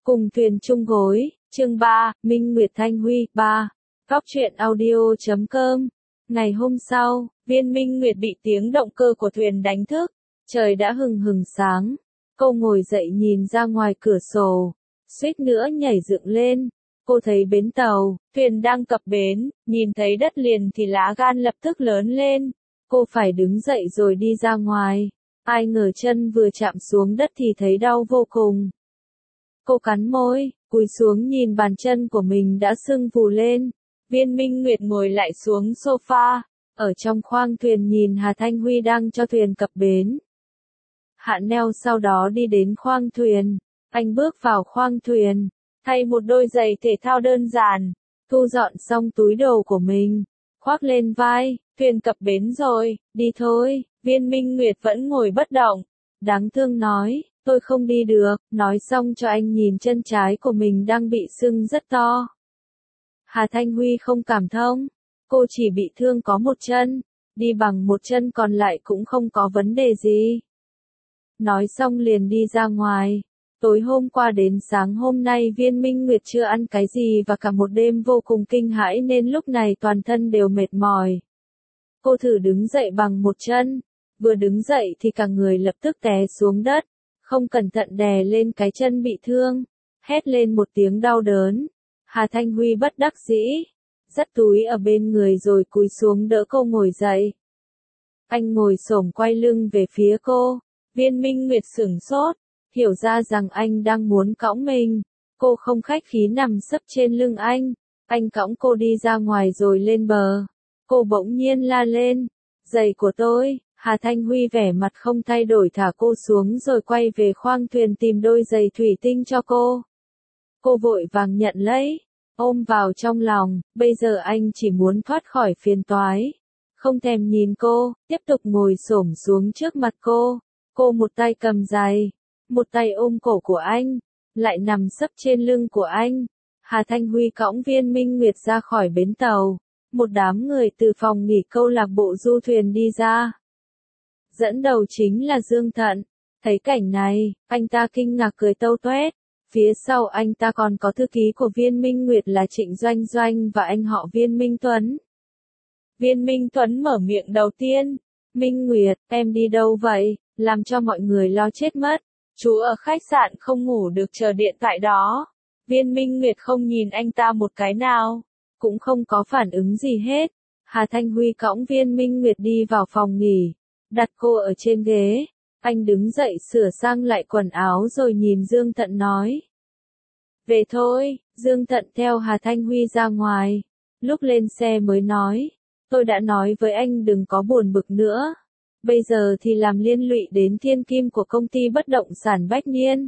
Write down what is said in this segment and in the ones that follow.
Cùng thuyền chung gối, chương 3, Minh Nguyệt Thanh Huy, 3. Góc truyện audio.com. Ngày hôm sau, Viên Minh Nguyệt bị tiếng động cơ của thuyền đánh thức. Trời đã hừng hừng sáng. Cô ngồi dậy nhìn ra ngoài cửa sổ. Suýt nữa nhảy dựng lên. Cô thấy bến tàu, thuyền đang cập bến, nhìn thấy đất liền thì lá gan lập tức lớn lên. Cô phải đứng dậy rồi đi ra ngoài. Ai ngờ chân vừa chạm xuống đất thì thấy đau vô cùng. Cô cắn môi, cúi xuống nhìn bàn chân của mình đã sưng phù lên. Viên Minh Nguyệt ngồi lại xuống sofa, ở trong khoang thuyền nhìn Hà Thanh Huy đang cho thuyền cập bến. Hạ neo sau đó đi đến khoang thuyền, anh bước vào khoang thuyền, thay một đôi giày thể thao đơn giản, thu dọn xong túi đồ của mình, khoác lên vai, thuyền cập bến rồi, đi thôi. Viên Minh Nguyệt vẫn ngồi bất động, đáng thương nói. Tôi không đi được, nói xong cho anh nhìn chân trái của mình đang bị sưng rất to. Hà Thanh Huy không cảm thông, cô chỉ bị thương có một chân, đi bằng một chân còn lại cũng không có vấn đề gì. Nói xong liền đi ra ngoài. Tối hôm qua đến sáng hôm nay Viên Minh Nguyệt chưa ăn cái gì và cả một đêm vô cùng kinh hãi nên lúc này toàn thân đều mệt mỏi. Cô thử đứng dậy bằng một chân, vừa đứng dậy thì cả người lập tức té xuống đất. Không cẩn thận đè lên cái chân bị thương, hét lên một tiếng đau đớn. Hà Thanh Huy bất đắc dĩ, dắt túi ở bên người rồi cúi xuống đỡ cô ngồi dậy. Anh ngồi xổm quay lưng về phía cô, Viên Minh Nguyệt sửng sốt, hiểu ra rằng anh đang muốn cõng mình. Cô không khách khí nằm sấp trên lưng anh cõng cô đi ra ngoài rồi lên bờ. Cô bỗng nhiên la lên, giày của tôi. Hà Thanh Huy vẻ mặt không thay đổi thả cô xuống rồi quay về khoang thuyền tìm đôi giày thủy tinh cho cô. Cô vội vàng nhận lấy, ôm vào trong lòng, bây giờ anh chỉ muốn thoát khỏi phiền toái. Không thèm nhìn cô, tiếp tục ngồi xổm xuống trước mặt cô. Cô một tay cầm giày, một tay ôm cổ của anh, lại nằm sấp trên lưng của anh. Hà Thanh Huy cõng Viên Minh Nguyệt ra khỏi bến tàu. Một đám người từ phòng nghỉ câu lạc bộ du thuyền đi ra. Dẫn đầu chính là Dương Thận. Thấy cảnh này, anh ta kinh ngạc cười tâu tuét. Phía sau anh ta còn có thư ký của Viên Minh Nguyệt là Trịnh Doanh Doanh và anh họ Viên Minh Tuấn. Viên Minh Tuấn mở miệng đầu tiên. Minh Nguyệt, em đi đâu vậy? Làm cho mọi người lo chết mất. Chú ở khách sạn không ngủ được chờ điện tại đó. Viên Minh Nguyệt không nhìn anh ta một cái nào. Cũng không có phản ứng gì hết. Hà Thanh Huy cõng Viên Minh Nguyệt đi vào phòng nghỉ. Đặt cô ở trên ghế, anh đứng dậy sửa sang lại quần áo rồi nhìn Dương Thận nói. Về thôi, Dương Thận theo Hà Thanh Huy ra ngoài, lúc lên xe mới nói, tôi đã nói với anh đừng có buồn bực nữa, bây giờ thì làm liên lụy đến thiên kim của công ty bất động sản Bách Niên.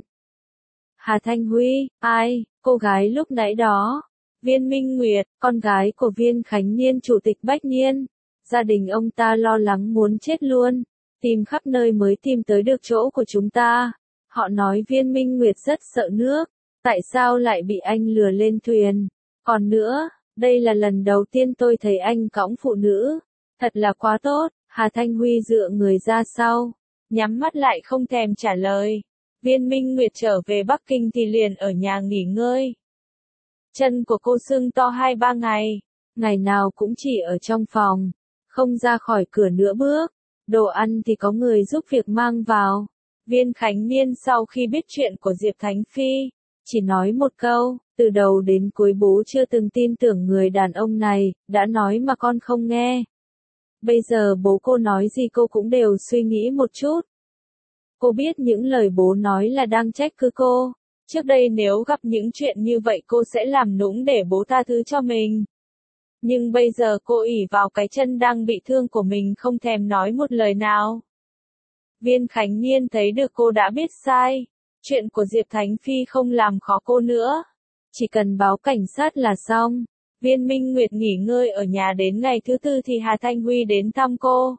Hà Thanh Huy, ai, cô gái lúc nãy đó, Viên Minh Nguyệt, con gái của Viên Khánh Niên chủ tịch Bách Niên. Gia đình ông ta lo lắng muốn chết luôn, tìm khắp nơi mới tìm tới được chỗ của chúng ta. Họ nói Viên Minh Nguyệt rất sợ nước, tại sao lại bị anh lừa lên thuyền? Còn nữa, đây là lần đầu tiên tôi thấy anh cõng phụ nữ, thật là quá tốt. Hà Thanh Huy dựa người ra sau, nhắm mắt lại không thèm trả lời. Viên Minh Nguyệt trở về Bắc Kinh thì liền ở nhà nghỉ ngơi. Chân của cô sưng to 2-3 ngày, ngày nào cũng chỉ ở trong phòng. Không ra khỏi cửa nửa bước, đồ ăn thì có người giúp việc mang vào. Viên Khánh Niên sau khi biết chuyện của Diệp Thánh Phi, chỉ nói một câu, từ đầu đến cuối bố chưa từng tin tưởng người đàn ông này, đã nói mà con không nghe. Bây giờ bố cô nói gì cô cũng đều suy nghĩ một chút. Cô biết những lời bố nói là đang trách cứ cô. Trước đây nếu gặp những chuyện như vậy cô sẽ làm nũng để bố tha thứ cho mình. Nhưng bây giờ cô ỷ vào cái chân đang bị thương của mình không thèm nói một lời nào. Viên Khánh Niên thấy được cô đã biết sai. Chuyện của Diệp Thánh Phi không làm khó cô nữa. Chỉ cần báo cảnh sát là xong. Viên Minh Nguyệt nghỉ ngơi ở nhà đến ngày thứ tư thì Hà Thanh Huy đến thăm cô.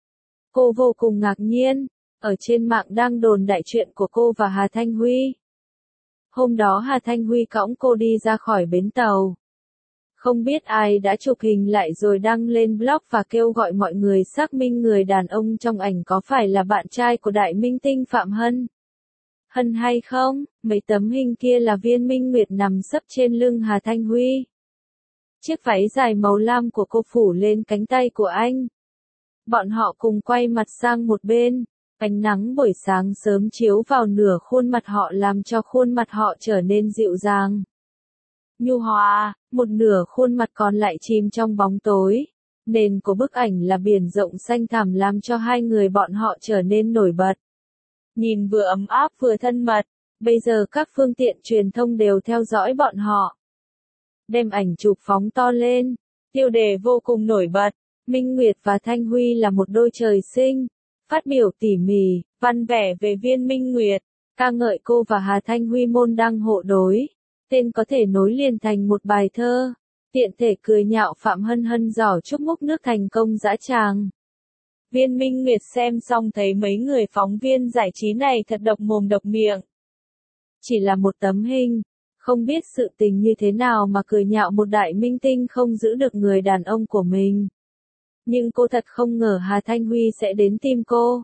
Cô vô cùng ngạc nhiên. Ở trên mạng đang đồn đại chuyện của cô và Hà Thanh Huy. Hôm đó Hà Thanh Huy cõng cô đi ra khỏi bến tàu. Không biết ai đã chụp hình lại rồi đăng lên blog và kêu gọi mọi người xác minh người đàn ông trong ảnh có phải là bạn trai của đại minh tinh Phạm Hân. Hân hay không, mấy tấm hình kia là Viên Minh Nguyệt nằm sấp trên lưng Hà Thanh Huy. Chiếc váy dài màu lam của cô phủ lên cánh tay của anh. Bọn họ cùng quay mặt sang một bên. Ánh nắng buổi sáng sớm chiếu vào nửa khuôn mặt họ làm cho khuôn mặt họ trở nên dịu dàng, nhu hòa, một nửa khuôn mặt còn lại chìm trong bóng tối. Nền của bức ảnh là biển rộng xanh thẳm làm cho hai người bọn họ trở nên nổi bật. Nhìn vừa ấm áp vừa thân mật, bây giờ các phương tiện truyền thông đều theo dõi bọn họ. Đem ảnh chụp phóng to lên, tiêu đề vô cùng nổi bật, Minh Nguyệt và Thanh Huy là một đôi trời sinh. Phát biểu tỉ mỉ, văn vẻ về Viên Minh Nguyệt, ca ngợi cô và Hà Thanh Huy môn đăng hộ đối. Tên có thể nối liền thành một bài thơ. Tiện thể cười nhạo Phạm Hân Hân giỏ chúc múc nước thành công dã tràng. Viên Minh Nguyệt xem xong thấy mấy người phóng viên giải trí này thật độc mồm độc miệng. Chỉ là một tấm hình, không biết sự tình như thế nào mà cười nhạo một đại minh tinh không giữ được người đàn ông của mình. Nhưng cô thật không ngờ Hà Thanh Huy sẽ đến tìm cô.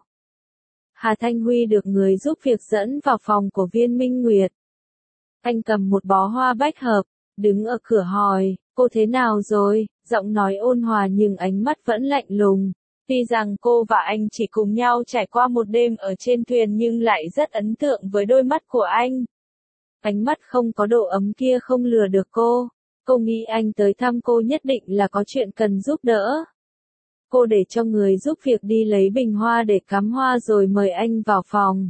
Hà Thanh Huy được người giúp việc dẫn vào phòng của Viên Minh Nguyệt. Anh cầm một bó hoa bách hợp, đứng ở cửa hỏi, cô thế nào rồi, giọng nói ôn hòa nhưng ánh mắt vẫn lạnh lùng. Tuy rằng cô và anh chỉ cùng nhau trải qua một đêm ở trên thuyền nhưng lại rất ấn tượng với đôi mắt của anh. Ánh mắt không có độ ấm kia không lừa được cô. Cô nghĩ anh tới thăm cô nhất định là có chuyện cần giúp đỡ. Cô để cho người giúp việc đi lấy bình hoa để cắm hoa rồi mời anh vào phòng.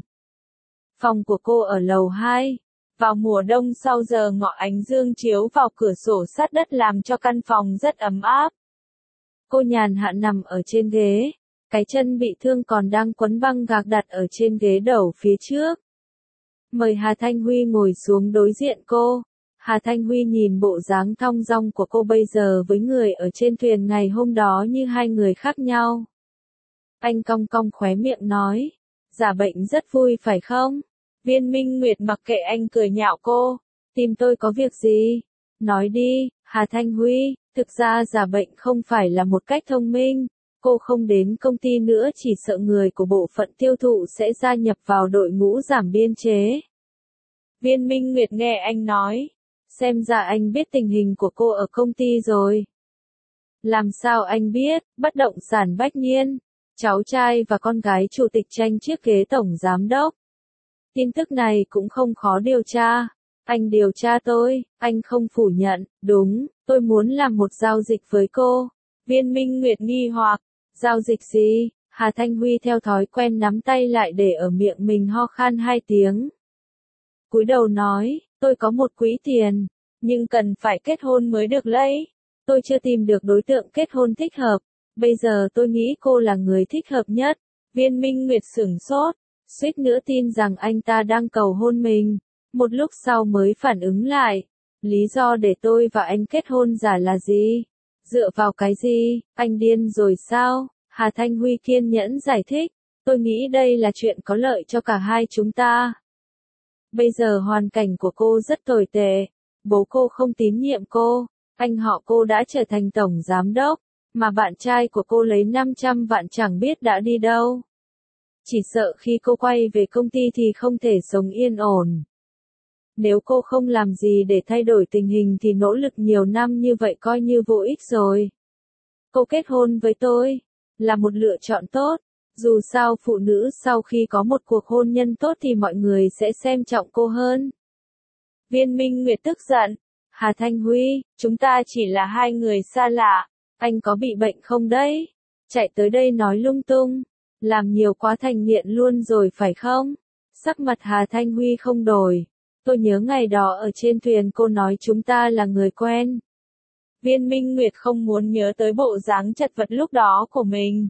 Phòng của cô ở lầu 2. Vào mùa đông sau giờ ngọ ánh dương chiếu vào cửa sổ sát đất làm cho căn phòng rất ấm áp. Cô nhàn hạ nằm ở trên ghế, cái chân bị thương còn đang quấn băng gạc đặt ở trên ghế đầu phía trước. Mời Hà Thanh Huy ngồi xuống đối diện cô. Hà Thanh Huy nhìn bộ dáng thong dong của cô bây giờ với người ở trên thuyền ngày hôm đó như hai người khác nhau. Anh cong cong khóe miệng nói, giả bệnh rất vui phải không? Viên Minh Nguyệt mặc kệ anh cười nhạo cô, tìm tôi có việc gì? Nói đi, Hà Thanh Huy, thực ra giả bệnh không phải là một cách thông minh, cô không đến công ty nữa chỉ sợ người của bộ phận tiêu thụ sẽ gia nhập vào đội ngũ giảm biên chế. Viên Minh Nguyệt nghe anh nói, xem ra anh biết tình hình của cô ở công ty rồi. Làm sao anh biết, bất động sản Bách Nhiên, cháu trai và con gái chủ tịch tranh chiếc ghế tổng giám đốc. Tin tức này cũng không khó điều tra. Anh điều tra tôi, anh không phủ nhận, đúng, tôi muốn làm một giao dịch với cô. Viên Minh Nguyệt nghi hoặc, giao dịch gì? Hà Thanh Huy theo thói quen nắm tay lại để ở miệng mình ho khan 2 tiếng. Cúi đầu nói, tôi có một quỹ tiền, nhưng cần phải kết hôn mới được lấy. Tôi chưa tìm được đối tượng kết hôn thích hợp, bây giờ tôi nghĩ cô là người thích hợp nhất. Viên Minh Nguyệt sửng sốt, suýt nữa tin rằng anh ta đang cầu hôn mình. Một lúc sau mới phản ứng lại, lý do để tôi và anh kết hôn giả là gì? Dựa vào cái gì? Anh điên rồi sao? Hà Thanh Huy kiên nhẫn giải thích, tôi nghĩ đây là chuyện có lợi cho cả hai chúng ta. Bây giờ hoàn cảnh của cô rất tồi tệ, bố cô không tín nhiệm cô, anh họ cô đã trở thành tổng giám đốc, mà bạn trai của cô lấy 500 vạn chẳng biết đã đi đâu. Chỉ sợ khi cô quay về công ty thì không thể sống yên ổn. Nếu cô không làm gì để thay đổi tình hình thì nỗ lực nhiều năm như vậy coi như vô ích rồi. Cô kết hôn với tôi là một lựa chọn tốt. Dù sao phụ nữ sau khi có một cuộc hôn nhân tốt thì mọi người sẽ xem trọng cô hơn. Viên Minh Nguyệt tức giận. Hà Thanh Huy, chúng ta chỉ là hai người xa lạ. Anh có bị bệnh không đấy? Chạy tới đây nói lung tung. Làm nhiều quá thành nghiện luôn rồi phải không? Sắc mặt Hà Thanh Huy không đổi. Tôi nhớ ngày đó ở trên thuyền cô nói chúng ta là người quen. Viên Minh Nguyệt không muốn nhớ tới bộ dáng chật vật lúc đó của mình.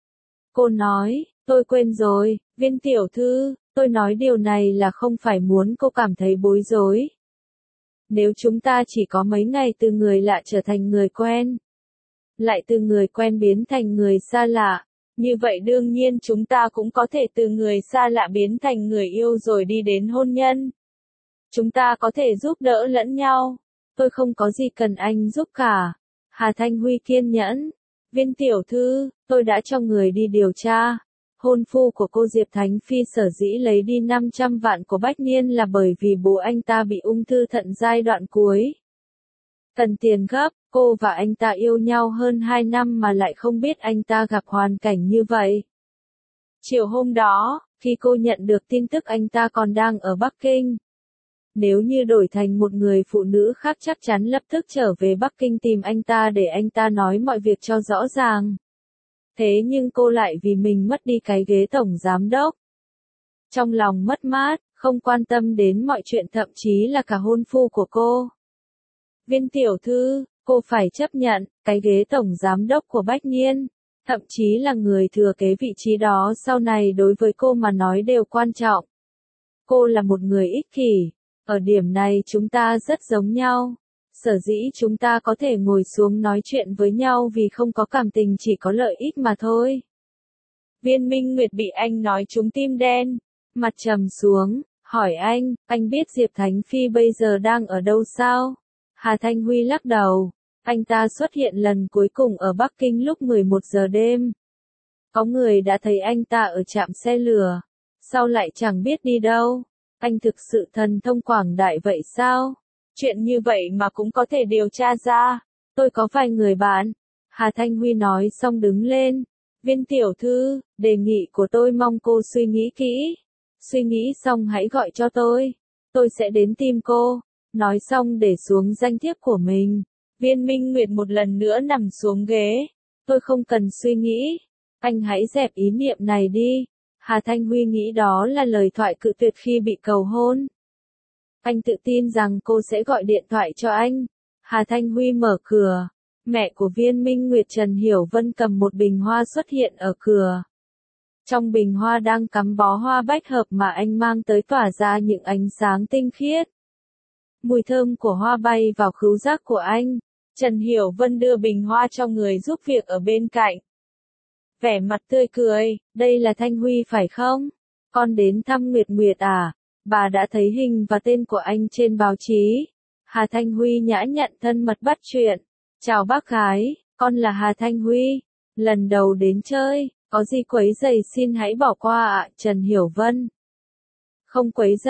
Cô nói, tôi quên rồi, Viên tiểu thư, tôi nói điều này là không phải muốn cô cảm thấy bối rối. Nếu chúng ta chỉ có mấy ngày từ người lạ trở thành người quen, lại từ người quen biến thành người xa lạ, như vậy đương nhiên chúng ta cũng có thể từ người xa lạ biến thành người yêu rồi đi đến hôn nhân. Chúng ta có thể giúp đỡ lẫn nhau. Tôi không có gì cần anh giúp cả. Hà Thanh Huy kiên nhẫn. Viên tiểu thư, tôi đã cho người đi điều tra. Hôn phu của cô Diệp Thánh Phi sở dĩ lấy đi 500 vạn của Bách Niên là bởi vì bố anh ta bị ung thư thận giai đoạn cuối. Cần tiền gấp, cô và anh ta yêu nhau hơn 2 năm mà lại không biết anh ta gặp hoàn cảnh như vậy. Chiều hôm đó, khi cô nhận được tin tức anh ta còn đang ở Bắc Kinh. Nếu như đổi thành một người phụ nữ khác chắc chắn lập tức trở về Bắc Kinh tìm anh ta để anh ta nói mọi việc cho rõ ràng. Thế nhưng cô lại vì mình mất đi cái ghế tổng giám đốc. Trong lòng mất mát, không quan tâm đến mọi chuyện thậm chí là cả hôn phu của cô. Viên tiểu thư, cô phải chấp nhận, cái ghế tổng giám đốc của Bách Niên, thậm chí là người thừa kế vị trí đó sau này đối với cô mà nói đều quan trọng. Cô là một người ích kỷ, ở điểm này chúng ta rất giống nhau. Sở dĩ chúng ta có thể ngồi xuống nói chuyện với nhau vì không có cảm tình chỉ có lợi ích mà thôi. Viên Minh Nguyệt bị anh nói trúng tim đen, mặt trầm xuống, hỏi anh biết Diệp Thánh Phi bây giờ đang ở đâu sao? Hà Thanh Huy lắc đầu, anh ta xuất hiện lần cuối cùng ở Bắc Kinh lúc 11 giờ đêm. Có người đã thấy anh ta ở trạm xe lửa, sau lại chẳng biết đi đâu. Anh thực sự thần thông quảng đại vậy sao? Chuyện như vậy mà cũng có thể điều tra ra. Tôi có vài người bạn. Hà Thanh Huy nói xong đứng lên. Viên tiểu thư, đề nghị của tôi mong cô suy nghĩ kỹ. Suy nghĩ xong hãy gọi cho tôi. Tôi sẽ đến tìm cô. Nói xong để xuống danh thiếp của mình. Viên Minh Nguyệt một lần nữa nằm xuống ghế. Tôi không cần suy nghĩ. Anh hãy dẹp ý niệm này đi. Hà Thanh Huy nghĩ đó là lời thoại cự tuyệt khi bị cầu hôn. Anh tự tin rằng cô sẽ gọi điện thoại cho anh. Hà Thanh Huy mở cửa. Mẹ của Viên Minh Nguyệt Trần Hiểu Vân cầm một bình hoa xuất hiện ở cửa. Trong bình hoa đang cắm bó hoa bách hợp mà anh mang tới tỏa ra những ánh sáng tinh khiết. Mùi thơm của hoa bay vào khứu giác của anh. Trần Hiểu Vân đưa bình hoa cho người giúp việc ở bên cạnh. Vẻ mặt tươi cười, đây là Thanh Huy phải không? Con đến thăm Nguyệt Nguyệt à? Bà đã thấy hình và tên của anh trên báo chí. Hà Thanh Huy nhã nhặn thân mật bắt chuyện. Chào bác gái, con là Hà Thanh Huy. Lần đầu đến chơi, có gì quấy rầy xin hãy bỏ qua ạ, Trần Hiểu Vân. Không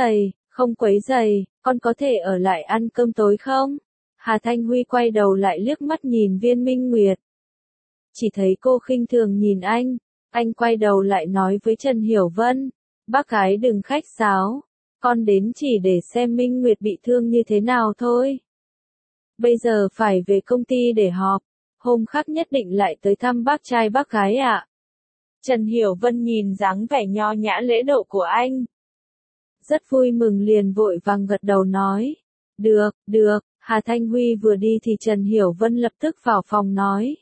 quấy rầy, con có thể ở lại ăn cơm tối không? Hà Thanh Huy quay đầu lại liếc mắt nhìn Viên Minh Nguyệt. Chỉ thấy cô khinh thường nhìn anh quay đầu lại nói với Trần Hiểu Vân. Bác gái đừng khách sáo, con đến chỉ để xem Minh Nguyệt bị thương như thế nào thôi. Bây giờ phải về công ty để họp, hôm khác nhất định lại tới thăm bác trai bác gái ạ. Trần Hiểu Vân nhìn dáng vẻ nho nhã lễ độ của anh. Rất vui mừng liền vội vàng gật đầu nói. Được, Hà Thanh Huy vừa đi thì Trần Hiểu Vân lập tức vào phòng nói.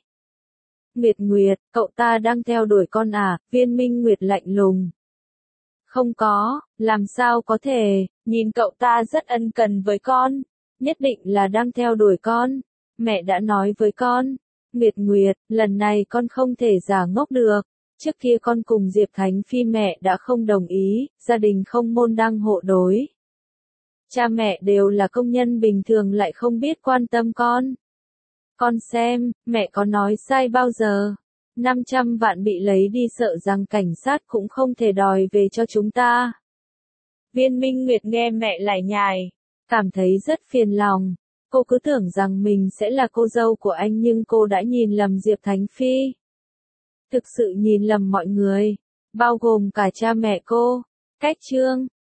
Nguyệt, cậu ta đang theo đuổi con à? Viên Minh Nguyệt lạnh lùng. Không có, làm sao có thể, nhìn cậu ta rất ân cần với con, nhất định là đang theo đuổi con. Mẹ đã nói với con, Nguyệt, lần này con không thể giả ngốc được. Trước kia con cùng Diệp Thánh Phi mẹ đã không đồng ý, gia đình không môn đăng hộ đối. Cha mẹ đều là công nhân bình thường lại không biết quan tâm con. Con xem, mẹ có nói sai bao giờ. 500 vạn bị lấy đi sợ rằng cảnh sát cũng không thể đòi về cho chúng ta. Viên Minh Nguyệt nghe mẹ lải nhải, cảm thấy rất phiền lòng. Cô cứ tưởng rằng mình sẽ là cô dâu của anh nhưng cô đã nhìn lầm Diệp Thánh Phi. Thực sự nhìn lầm mọi người, bao gồm cả cha mẹ cô. Cách chương